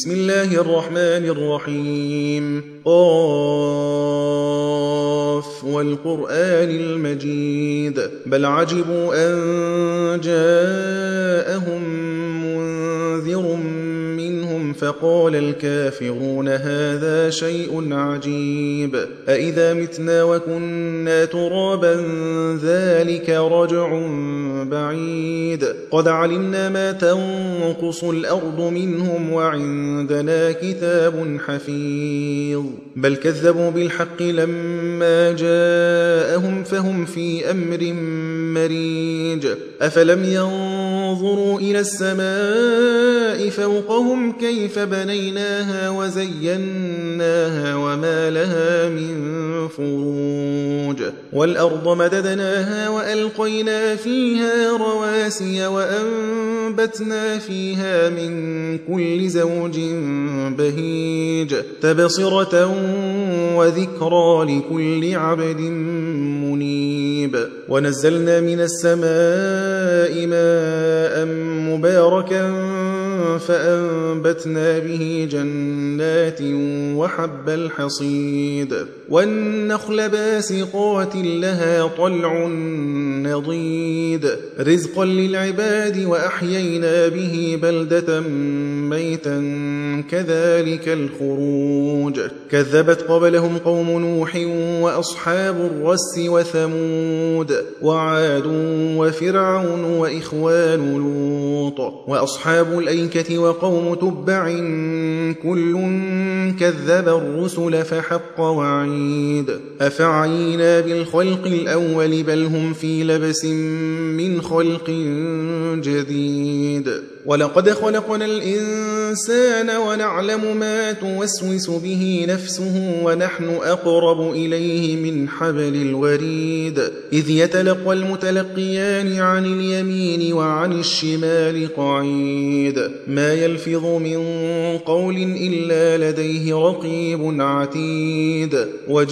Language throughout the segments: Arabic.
بسم الله الرحمن الرحيم قاف والقرآن المجيد بل عجبوا أن جاءهم منذر منهم فقال الكافرون هذا شيء عجيب أإذا متنا وكنا ترابا ذلك رجع بعيد قد علمنا ما تنقص الأرض منهم وعندنا كتاب حفيظ بل كذبوا بالحق لما جاءهم فهم في أمر مريج أفلم ينظروا إلى السماء فوقهم كيف بنيناها وزيناها وما لها من فروج والأرض مددناها وألقينا فيها رواسي وأنبتنا فيها من كل زوج بهيج تبصرة وذكرى لكل عبد منيب ونزلنا من السماء ماء مباركا فأنبتنا به جنات وحب الحصيد والنخل باسقات لها طلع نضيد رزقا للعباد وأحيينا به بلدة ميتا كذلك الخروج كذبت قبلهم قوم نوح وأصحاب الرس وثمود وعاد وفرعون وإخوان لوط وأصحاب الأيكة وقوم تبع كل كذب الرسل فحق وعيد أفعينا بالخلق الأول بل هم في لبس من خلق جديد ولقد خلقنا الإنسان ونعلم ما توسوس به نفسه ونحن أقرب إليه من حبل الوريد إذ يتلقى المتلقيان عن اليمين وعن الشمال قعيد ما يلفظ من قول إلا لديه رقيب عتيد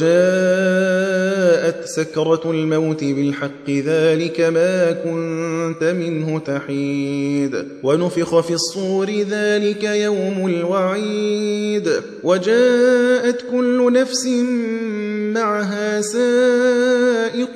وجاءت سكرة الموت بالحق ذلك ما كنت منه تحيد ونفخ في الصور ذلك يوم الوعيد وجاءت كل نفس معها سائق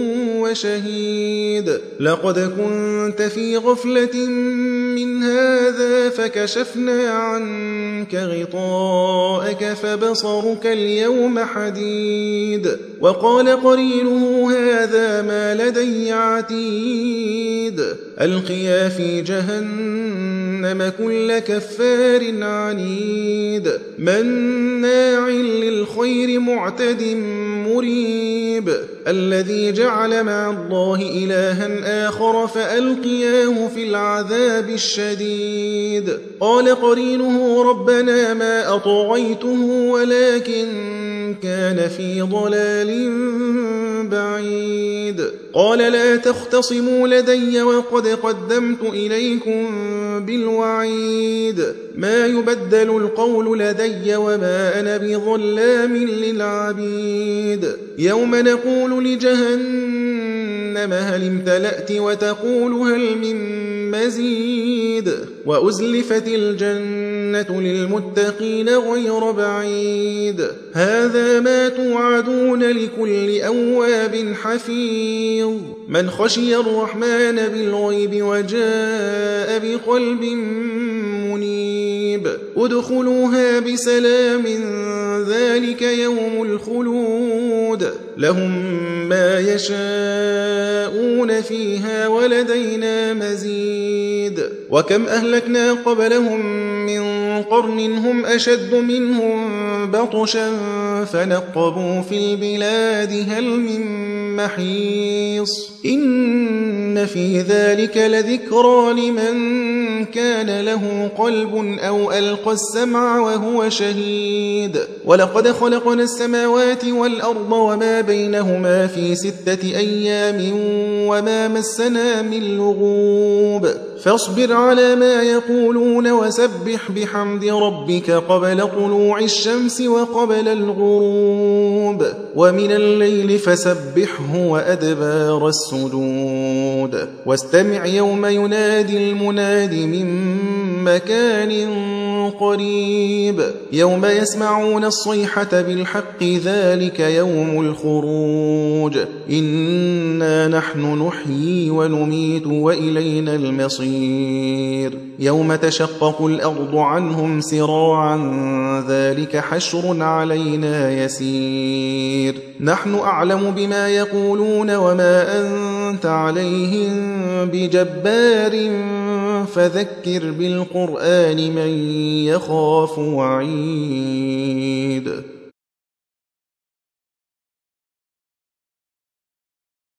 وشهيد لقد كنت في غفلة من هذا فكشفنا عنك غطاءك فبصرك اليوم حديد وقال قرينه هذا ما لدي عتيد ألقيا في جهنم كل كفار عنيد مناع للخير معتد مريب الذي جعل مع الله إلها آخر فألقياه في العذاب الشديد قال قرينه ربنا ما أطغيته ولكن كان في ضلال بعيد قال لا تختصموا لدي وقد قدمت إليكم بالوعيد ما يبدل القول لدي وما أنا بظلام للعبيد يوم نقول لجهنم هل امتلأت وتقول هل من مزيد وأزلفت الجنة للمتقين غير بعيد هذا ما توعدون لكل أواب حفيظ من خشي الرحمن بالغيب وجاء بقلب منيب ادخلوها بسلام ذلك يوم الخلود لهم ما يشاءون فيها ولدينا مزيد وكم أهلكنا قبلهم من قرن هم أشد منهم بطشا فنقبوا في البلاد هل من محيص إن في ذلك لذكرى لمن كان له قلب أو ألقى السمع وهو شهيد ولقد خلقنا السماوات والأرض وما بينهما في 6 أيام وما مسنا من لغوب فاصبر على ما يقولون وسبح بحمد ربك قبل طلوع الشمس وقبل الغروب ومن الليل فسبحه وأدبار السجود واستمع يوم ينادي المناد من مكان قريب يوم يسمعون الصيحة بالحق ذلك يوم الخروج إنا نحن نحيي ونميت وإلينا المصير يوم تشقق الأرض عنهم سراعا ذلك حشر علينا يسير نحن أعلم بما يقولون وما أنت عليهم بجبار فذكر بالقرآن من يخاف وعيد